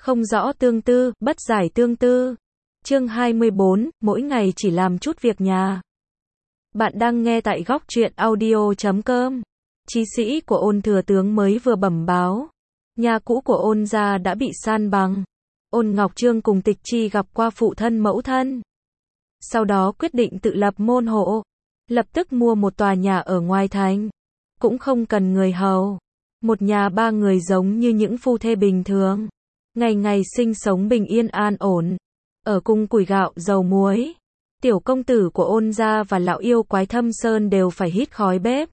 Không rõ tương tư, bất giải tương tư. Chương 24, mỗi ngày chỉ làm chút việc nhà. Bạn đang nghe tại góc truyện audio.com. Chí sĩ của Ôn thừa tướng mới vừa bẩm báo. Nhà cũ của Ôn gia đã bị san bằng. Ôn Ngọc Chương cùng Tịch Chi gặp qua phụ thân mẫu thân. Sau đó quyết định tự lập môn hộ. Lập tức mua một tòa nhà ở ngoài thành. Cũng không cần người hầu. Một nhà ba người giống như những phu thê bình thường. Ngày ngày sinh sống bình yên an ổn. Ở cung củi gạo dầu muối. Tiểu công tử của Ôn gia và lão yêu quái Thâm Sơn đều phải hít khói bếp.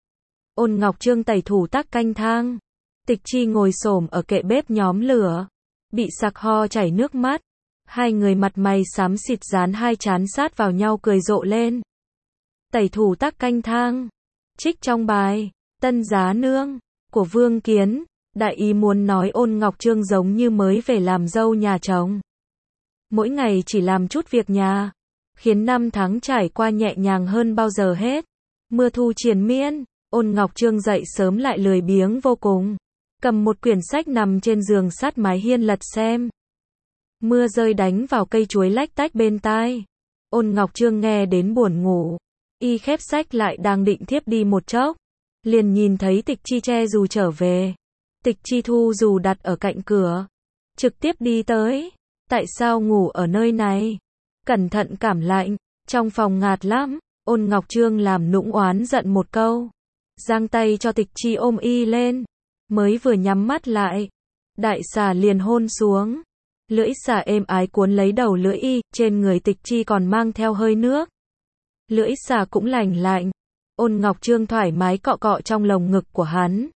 Ôn Ngọc Chương tẩy thủ tác canh thang. Tịch Chi ngồi xổm ở kệ bếp nhóm lửa. Bị sặc ho chảy nước mắt. Hai người mặt mày xám xịt dán hai trán sát vào nhau cười rộ lên. Tẩy thủ tác canh thang. Trích trong bài Tân Giá Nương của Vương Kiến. Đại ý muốn nói Ôn Ngọc Chương giống như mới về làm dâu nhà chồng. Mỗi ngày chỉ làm chút việc nhà. Khiến năm tháng trải qua nhẹ nhàng hơn bao giờ hết. Mưa thu triền miên. Ôn Ngọc Chương dậy sớm lại lười biếng vô cùng. Cầm một quyển sách nằm trên giường sát mái hiên lật xem. Mưa rơi đánh vào cây chuối lách tách bên tai. Ôn Ngọc Chương nghe đến buồn ngủ. Y khép sách lại đang định thiếp đi một chốc. Liền nhìn thấy Tịch Chi che dù trở về. Tịch Chi thu dù đặt ở cạnh cửa. Trực tiếp đi tới. Tại sao ngủ ở nơi này? Cẩn thận cảm lạnh. Trong phòng ngạt lắm. Ôn Ngọc Chương làm nũng oán giận một câu. Giang tay cho Tịch Chi ôm y lên. Mới vừa nhắm mắt lại. Đại xà liền hôn xuống. Lưỡi xà êm ái cuốn lấy đầu lưỡi y. Trên người Tịch Chi còn mang theo hơi nước. Lưỡi xà cũng lành lạnh. Ôn Ngọc Chương thoải mái cọ cọ trong lồng ngực của hắn.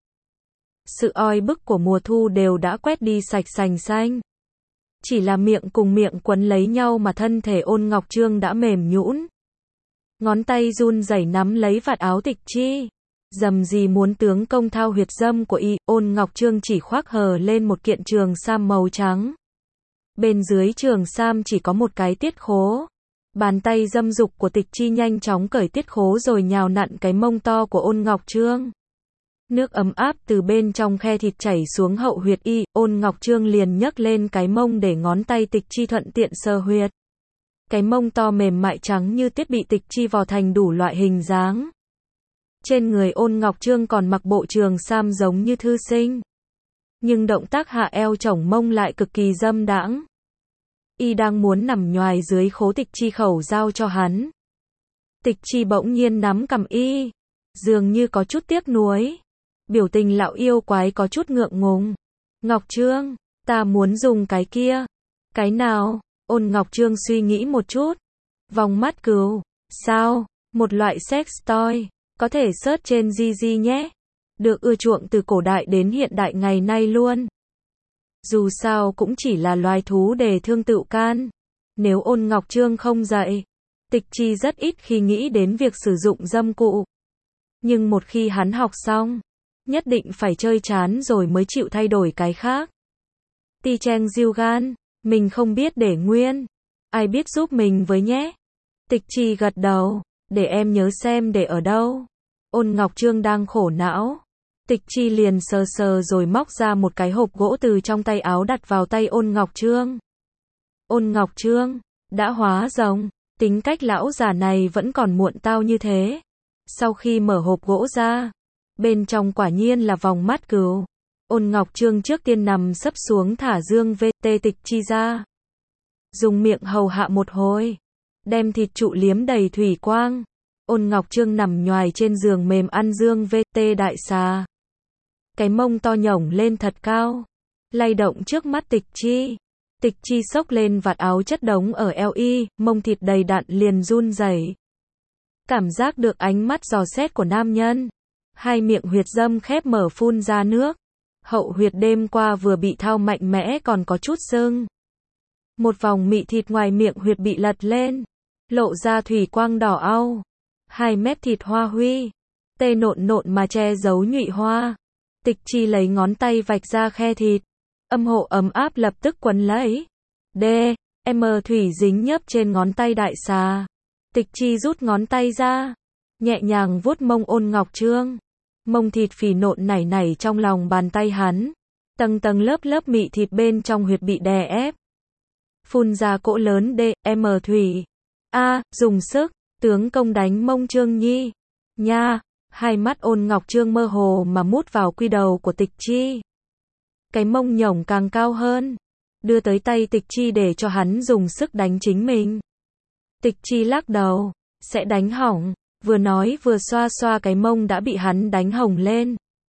Sự oi bức của mùa thu đều đã quét đi sạch sành xanh. Chỉ là miệng cùng miệng quấn lấy nhau mà thân thể Ôn Ngọc Chương đã mềm nhũn. Ngón tay run rẩy nắm lấy vạt áo Tịch Chi. Dầm gì muốn tướng công thao huyệt dâm của y. Ôn Ngọc Chương chỉ khoác hờ lên một kiện trường sam màu trắng. Bên dưới trường sam chỉ có một cái tiết khố. Bàn tay dâm dục của Tịch Chi nhanh chóng cởi tiết khố rồi nhào nặn cái mông to của Ôn Ngọc Chương. Nước ấm áp từ bên trong khe thịt chảy xuống hậu huyệt y. Ôn Ngọc Chương liền nhấc lên cái mông để ngón tay Tịch Chi thuận tiện sờ huyệt. Cái mông to mềm mại trắng như tuyết bị Tịch Chi vò thành đủ loại hình dáng. Trên người Ôn Ngọc Chương còn mặc bộ trường sam giống như thư sinh. Nhưng động tác hạ eo chổng mông lại cực kỳ dâm đãng. Y đang muốn nằm nhoài dưới khố Tịch Chi khẩu giao cho hắn. Tịch Chi bỗng nhiên nắm cằm y. Dường như có chút tiếc nuối. Biểu tình lão yêu quái có chút ngượng ngùng. Ngọc Chương, ta muốn dùng cái kia. Cái nào? Ôn Ngọc Chương suy nghĩ một chút. Vòng mắt cừu. Sao? Một loại sex toy. Có thể search trên Gigi nhé. Được ưa chuộng từ cổ đại đến hiện đại ngày nay luôn. Dù sao cũng chỉ là loài thú để thương tựu can. Nếu Ôn Ngọc Chương không dạy, Tịch Chi rất ít khi nghĩ đến việc sử dụng dâm cụ. Nhưng một khi hắn học xong, nhất định phải chơi chán rồi mới chịu thay đổi cái khác. Ti Cheng Diêu Gan, mình không biết để nguyên. Ai biết giúp mình với nhé. Tịch Chi gật đầu, để em nhớ xem để ở đâu. Ôn Ngọc Chương đang khổ não. Tịch Chi liền sờ sờ rồi móc ra một cái hộp gỗ từ trong tay áo đặt vào tay Ôn Ngọc Chương. Ôn Ngọc Chương, đã hóa rồng, tính cách lão già này vẫn còn muộn tao như thế. Sau khi mở hộp gỗ ra, bên trong quả nhiên là vòng mắt cừu. Ôn Ngọc Chương trước tiên nằm sấp xuống thả dương VT Tịch Chi ra. Dùng miệng hầu hạ một hồi, đem thịt trụ liếm đầy thủy quang. Ôn Ngọc Chương nằm nhoài trên giường mềm ăn dương VT đại xà. Cái mông to nhổng lên thật cao, lay động trước mắt Tịch Chi. Tịch Chi xốc lên vạt áo chất đống ở eo y, mông thịt đầy đặn liền run rẩy. Cảm giác được ánh mắt dò xét của nam nhân. Hai miệng huyệt dâm khép mở phun ra nước. Hậu huyệt đêm qua vừa bị thao mạnh mẽ còn có chút sưng. Một vòng mị thịt ngoài miệng huyệt bị lật lên, lộ ra thủy quang đỏ au. Hai mép thịt hoa huy, tê nộn nộn mà che giấu nhụy hoa. Tịch Chi lấy ngón tay vạch ra khe thịt. Âm hộ ấm áp lập tức quấn lấy. M thủy dính nhấp trên ngón tay đại xà. Tịch Chi rút ngón tay ra, nhẹ nhàng vuốt mông Ôn Ngọc Chương. Mông thịt phì nộn nảy nảy trong lòng bàn tay hắn. Tầng tầng lớp lớp mị thịt bên trong huyệt bị đè ép. Phun ra cỗ lớn DM thủy. Dùng sức, tướng công đánh mông Trương Nhi. Nha, hai mắt Ôn Ngọc Trương mơ hồ mà mút vào quy đầu của Tịch Chi. Cái mông nhổng càng cao hơn. Đưa tới tay Tịch Chi để cho hắn dùng sức đánh chính mình. Tịch Chi lắc đầu, sẽ đánh hỏng. Vừa nói vừa xoa xoa cái mông đã bị hắn đánh hồng lên.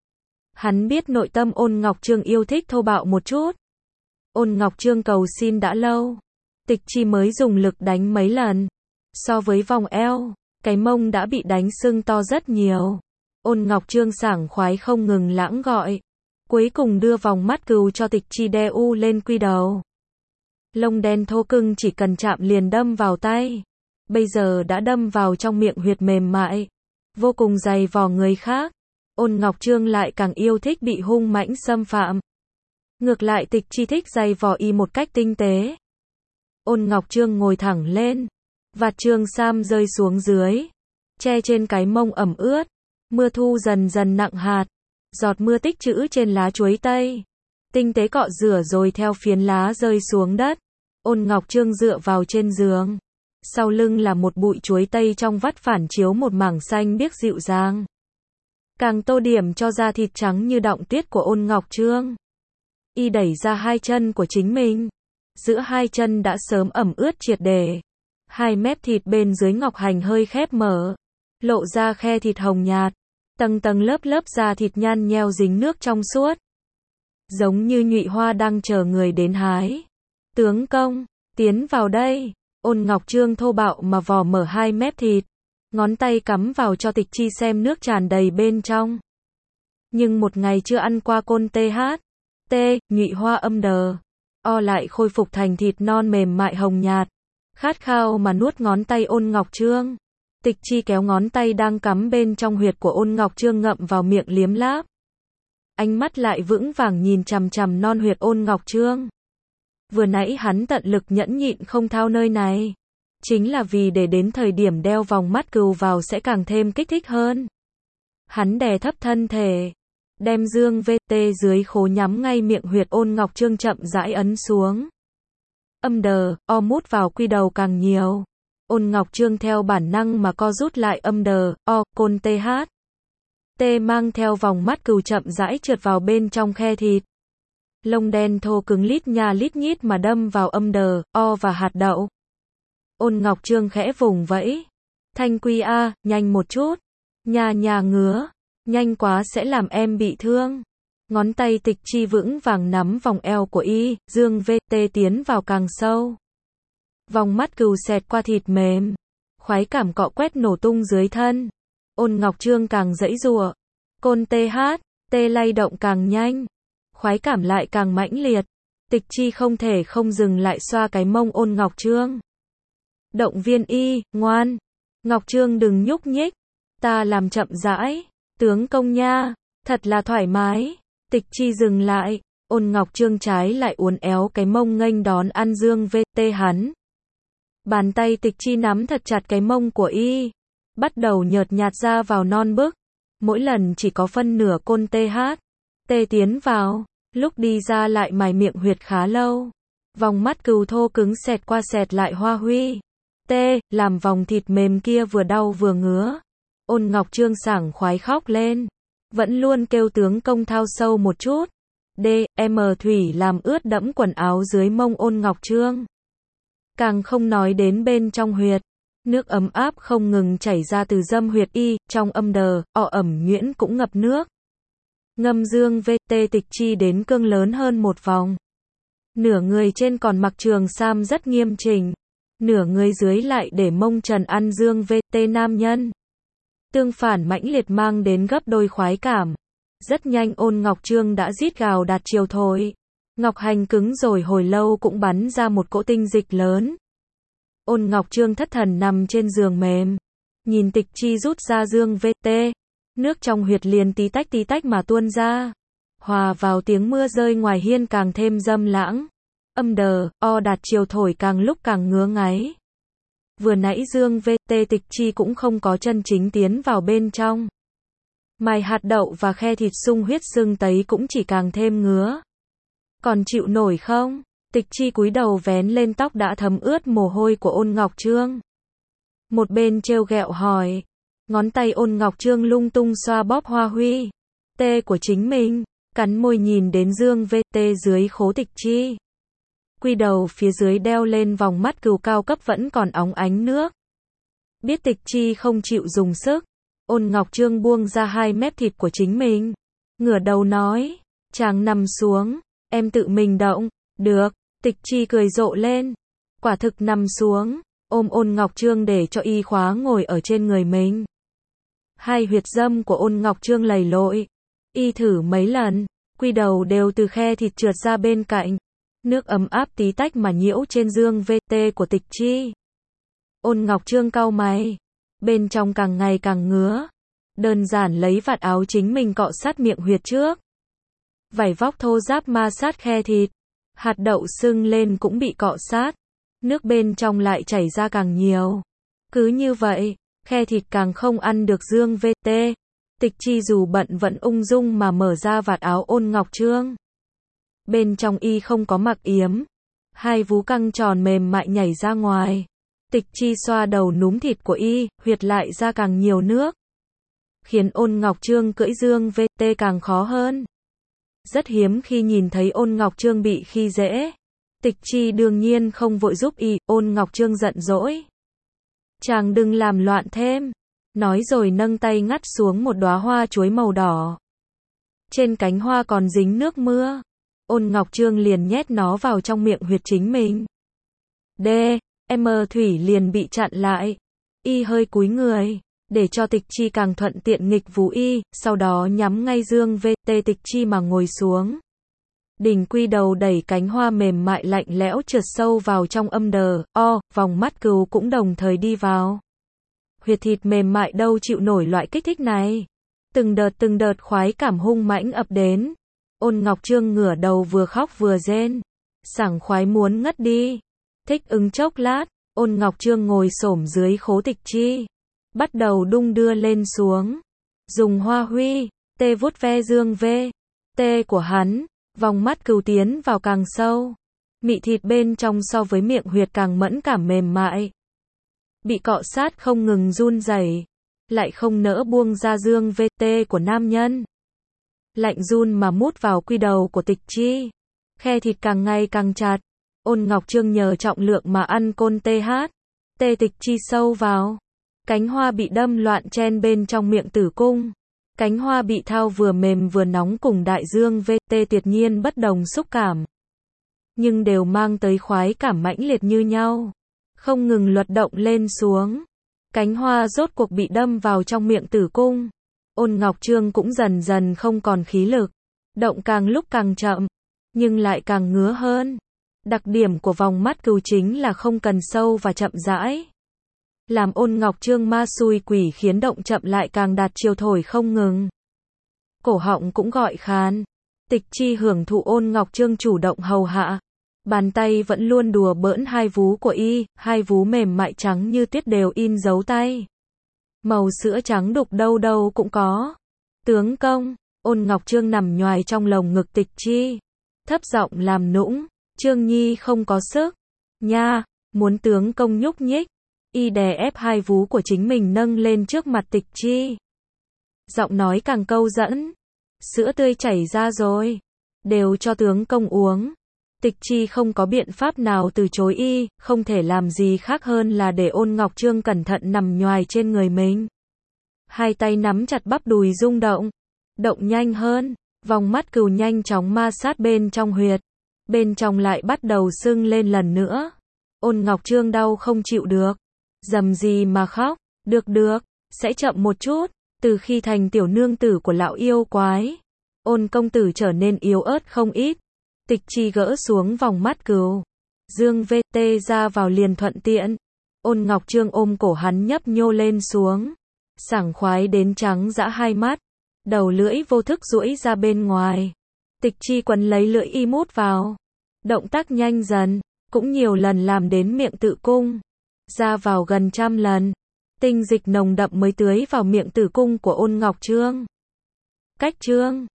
Hắn biết nội tâm Ôn Ngọc Trương yêu thích thô bạo một chút. Ôn Ngọc Trương cầu xin đã lâu. Tịch Chi mới dùng lực đánh mấy lần. So với vòng eo, cái mông đã bị đánh sưng to rất nhiều. Ôn Ngọc Trương sảng khoái không ngừng lãng gọi. Cuối cùng đưa vòng mắt cừu cho Tịch Chi đe u lên quy đầu. Lông đen thô cưng chỉ cần chạm liền đâm vào tay. Bây giờ đã đâm vào trong miệng huyệt mềm mại. Vô cùng dày vò người khác. Ôn Ngọc Trương lại càng yêu thích bị hung mãnh xâm phạm. Ngược lại Tịch Chi thích dày vò y một cách tinh tế. Ôn Ngọc Trương ngồi thẳng lên. Vạt trường sam rơi xuống dưới. Che trên cái mông ẩm ướt. Mưa thu dần dần nặng hạt. Giọt mưa tích trữ trên lá chuối tây. Tinh tế cọ rửa rồi theo phiến lá rơi xuống đất. Ôn Ngọc Trương dựa vào trên giường. Sau lưng là một bụi chuối tây trong vắt phản chiếu một mảng xanh biếc dịu dàng. Càng tô điểm cho da thịt trắng như đọng tuyết của Ôn Ngọc Trương. Y đẩy ra hai chân của chính mình. Giữa hai chân đã sớm ẩm ướt triệt để. Hai mép thịt bên dưới ngọc hành hơi khép mở. Lộ ra khe thịt hồng nhạt. Tầng tầng lớp lớp da thịt nhăn nheo dính nước trong suốt. Giống như nhụy hoa đang chờ người đến hái. Tướng công, tiến vào đây. Ôn Ngọc Trương thô bạo mà vò mở hai mép thịt. Ngón tay cắm vào cho Tịch Chi xem nước tràn đầy bên trong. Nhưng một ngày chưa ăn qua côn nhụy hoa âm đờ. Lại khôi phục thành thịt non mềm mại hồng nhạt. Khát khao mà nuốt ngón tay Ôn Ngọc Trương. Tịch Chi kéo ngón tay đang cắm bên trong huyệt của Ôn Ngọc Trương ngậm vào miệng liếm láp. Ánh mắt lại vững vàng nhìn chằm chằm non huyệt Ôn Ngọc Trương. Vừa nãy hắn tận lực nhẫn nhịn không thao nơi này. Chính là vì để đến thời điểm đeo vòng mắt cừu vào sẽ càng thêm kích thích hơn. Hắn đè thấp thân thể. Đem dương VT dưới khố nhắm ngay miệng huyệt Ôn Ngọc Trương chậm rãi ấn xuống. Mút vào quy đầu càng nhiều. Ôn Ngọc Trương theo bản năng mà co rút lại côn T mang theo vòng mắt cừu chậm rãi trượt vào bên trong khe thịt. Lông đen thô cứng lít nha lít nhít mà đâm vào và hạt đậu. Ôn Ngọc Trương khẽ vùng vẫy. Thanh Quy nhanh một chút. Nhà ngứa. Nhanh quá sẽ làm em bị thương. Ngón tay Tịch Chi vững vàng nắm vòng eo của y, dương VT tiến vào càng sâu. Vòng mắt cừu xẹt qua thịt mềm. Khoái cảm cọ quét nổ tung dưới thân. Ôn Ngọc Trương càng giãy giụa. Côn T lay động càng nhanh. Khoái cảm lại càng mãnh liệt. Tịch Chi không thể không dừng lại xoa cái mông Ôn Ngọc Trương. Động viên y, ngoan. Ngọc Trương đừng nhúc nhích. Ta làm chậm rãi. Tướng công nha. Thật là thoải mái. Tịch Chi dừng lại. Ôn Ngọc Trương trái lại uốn éo cái mông nghênh đón ăn dương VT hắn. Bàn tay Tịch Chi nắm thật chặt cái mông của y. Bắt đầu nhợt nhạt ra vào non bức. Mỗi lần chỉ có phân nửa côn T tiến vào. Lúc đi ra lại mài miệng huyệt khá lâu. Vòng mắt cừu thô cứng xẹt qua xẹt lại hoa huy. Làm vòng thịt mềm kia vừa đau vừa ngứa. Ôn Ngọc Trương sảng khoái khóc lên. Vẫn luôn kêu tướng công thao sâu một chút. Thủy làm ướt đẫm quần áo dưới mông Ôn Ngọc Trương. Càng không nói đến bên trong huyệt. Nước ấm áp không ngừng chảy ra từ dâm huyệt y, trong ẩm nhuyễn cũng ngập nước. Ngâm dương VT Tịch Chi đến cương lớn hơn một vòng. Nửa người trên còn mặc trường sam rất nghiêm chỉnh. Nửa người dưới lại để mông trần ăn dương VT nam nhân. Tương phản mãnh liệt mang đến gấp đôi khoái cảm. Rất nhanh Ôn Ngọc Trương đã rít gào đạt chiều thổi. Ngọc hành cứng rồi hồi lâu cũng bắn ra một cỗ tinh dịch lớn. Ôn Ngọc Trương thất thần nằm trên giường mềm. Nhìn Tịch Chi rút ra dương VT. Nước trong huyệt liền tí tách mà tuôn ra. Hòa vào tiếng mưa rơi ngoài hiên càng thêm dâm lãng. Đạt chiều thổi càng lúc càng ngứa ngáy. Vừa nãy dương VT Tịch Chi cũng không có chân chính tiến vào bên trong. Mài hạt đậu và khe thịt sung huyết sưng tấy cũng chỉ càng thêm ngứa. Còn chịu nổi không? Tịch Chi cúi đầu vén lên tóc đã thấm ướt mồ hôi của Ôn Ngọc Trương. Một bên trêu ghẹo hỏi. Ngón tay Ôn Ngọc Trương lung tung xoa bóp hoa huy tê của chính mình, cắn môi nhìn đến dương VT dưới khố Tịch Chi. Quy đầu phía dưới đeo lên vòng mắt cừu cao cấp vẫn còn óng ánh nước. Biết Tịch Chi không chịu dùng sức, Ôn Ngọc Trương buông ra 2 mép thịt của chính mình. Ngửa đầu nói, chàng nằm xuống, em tự mình động. Được, Tịch Chi cười rộ lên. Quả thực nằm xuống, ôm Ôn Ngọc Trương để cho y khóa ngồi ở trên người mình. 2 huyệt dâm của Ôn Ngọc Trương lầy lội. Y thử mấy lần, quy đầu đều từ khe thịt trượt ra bên cạnh. Nước ấm áp tí tách mà nhiễu trên dương VT của Tịch Chi. Ôn Ngọc Trương cau mày. Bên trong càng ngày càng ngứa. Đơn giản lấy vạt áo chính mình cọ sát miệng huyệt trước. Vải vóc thô ráp ma sát khe thịt. Hạt đậu sưng lên cũng bị cọ sát. Nước bên trong lại chảy ra càng nhiều. Cứ như vậy, khe thịt càng không ăn được dương VT. Tịch Chi dù bận vẫn ung dung mà mở ra vạt áo Ôn Ngọc Trương. Bên trong y không có mặc yếm. 2 vú căng tròn mềm mại nhảy ra ngoài. Tịch Chi xoa đầu núm thịt của y, huyệt lại ra càng nhiều nước. Khiến Ôn Ngọc Trương cưỡi dương VT càng khó hơn. Rất hiếm khi nhìn thấy Ôn Ngọc Trương bị khi dễ. Tịch Chi đương nhiên không vội giúp y, Ôn Ngọc Trương giận dỗi. Chàng đừng làm loạn thêm. Nói rồi nâng tay ngắt xuống một đóa hoa chuối màu đỏ. Trên cánh hoa còn dính nước mưa. Ôn Ngọc Trương liền nhét nó vào trong miệng huyệt chính mình. Thủy liền bị chặn lại. Y hơi cúi người, để cho Tịch Chi càng thuận tiện nghịch vú y, sau đó nhắm ngay dương VT Tịch Chi mà ngồi xuống. Đỉnh quy đầu đẩy cánh hoa mềm mại lạnh lẽo trượt sâu vào trong âm đờ, vòng mắt cừu cũng đồng thời đi vào. Huyệt thịt mềm mại đâu chịu nổi loại kích thích này. Từng đợt khoái cảm hung mãnh ập đến. Ôn Ngọc Trương ngửa đầu vừa khóc vừa rên. Sảng khoái muốn ngất đi. Thích ứng chốc lát, Ôn Ngọc Trương ngồi xổm dưới khố Tịch Chi. Bắt đầu đung đưa lên xuống. Dùng hoa huy tê vuốt ve dương VT của hắn. Vòng mắt cừu tiến vào càng sâu. Mị thịt bên trong so với miệng huyệt càng mẫn cảm mềm mại. Bị cọ sát không ngừng run rẩy, lại không nỡ buông ra dương VT của nam nhân. Lạnh run mà mút vào quy đầu của Tịch Chi. Khe thịt càng ngày càng chặt. Ôn Ngọc Trương nhờ trọng lượng mà ăn côn tê Tịch Chi sâu vào. Cánh hoa bị đâm loạn chen bên trong miệng tử cung. Cánh hoa bị thao vừa mềm vừa nóng cùng đại dương VT tuyệt nhiên bất đồng xúc cảm. Nhưng đều mang tới khoái cảm mãnh liệt như nhau. Không ngừng luật động lên xuống. Cánh hoa rốt cuộc bị đâm vào trong miệng tử cung. Ôn Ngọc Trương cũng dần dần không còn khí lực. Động càng lúc càng chậm. Nhưng lại càng ngứa hơn. Đặc điểm của vòng mắt cừu chính là không cần sâu và chậm rãi. Làm Ôn Ngọc Trương ma xui quỷ khiến động chậm lại càng đạt chiều thổi không ngừng. Cổ họng cũng gọi khàn. Tịch Chi hưởng thụ Ôn Ngọc Trương chủ động hầu hạ. Bàn tay vẫn luôn đùa bỡn 2 vú của y, 2 vú mềm mại trắng như tuyết đều in dấu tay. Màu sữa trắng đục đâu đâu cũng có. Tướng công, Ôn Ngọc Trương nằm nhoài trong lồng ngực Tịch Chi. Thấp giọng làm nũng, Trương Nhi không có sức. Nha, muốn tướng công nhúc nhích. Y đè ép 2 vú của chính mình nâng lên trước mặt Tịch Chi. Giọng nói càng câu dẫn. Sữa tươi chảy ra rồi. Đều cho tướng công uống. Tịch Chi không có biện pháp nào từ chối y, không thể làm gì khác hơn là để Ôn Ngọc Trương cẩn thận nằm nhoài trên người mình. 2 tay nắm chặt bắp đùi rung động. Động nhanh hơn, vòng mắt cừu nhanh chóng ma sát bên trong huyệt. Bên trong lại bắt đầu sưng lên lần nữa. Ôn Ngọc Trương đau không chịu được. Dầm gì mà khóc, được, sẽ chậm một chút. Từ khi thành tiểu nương tử của lão yêu quái, Ôn công tử trở nên yếu ớt không ít. Tịch Chi gỡ xuống vòng mắt cừu. Dương VT ra vào liền thuận tiện. Ôn Ngọc Trương ôm cổ hắn nhấp nhô lên xuống. Sảng khoái đến trắng dã 2 mắt. Đầu lưỡi vô thức duỗi ra bên ngoài. Tịch Chi quấn lấy lưỡi y mút vào. Động tác nhanh dần, cũng nhiều lần làm đến miệng tử cung. Ra vào gần 100 lần. Tinh dịch nồng đậm mới tưới vào miệng tử cung của Ôn Ngọc Trương. Cách chương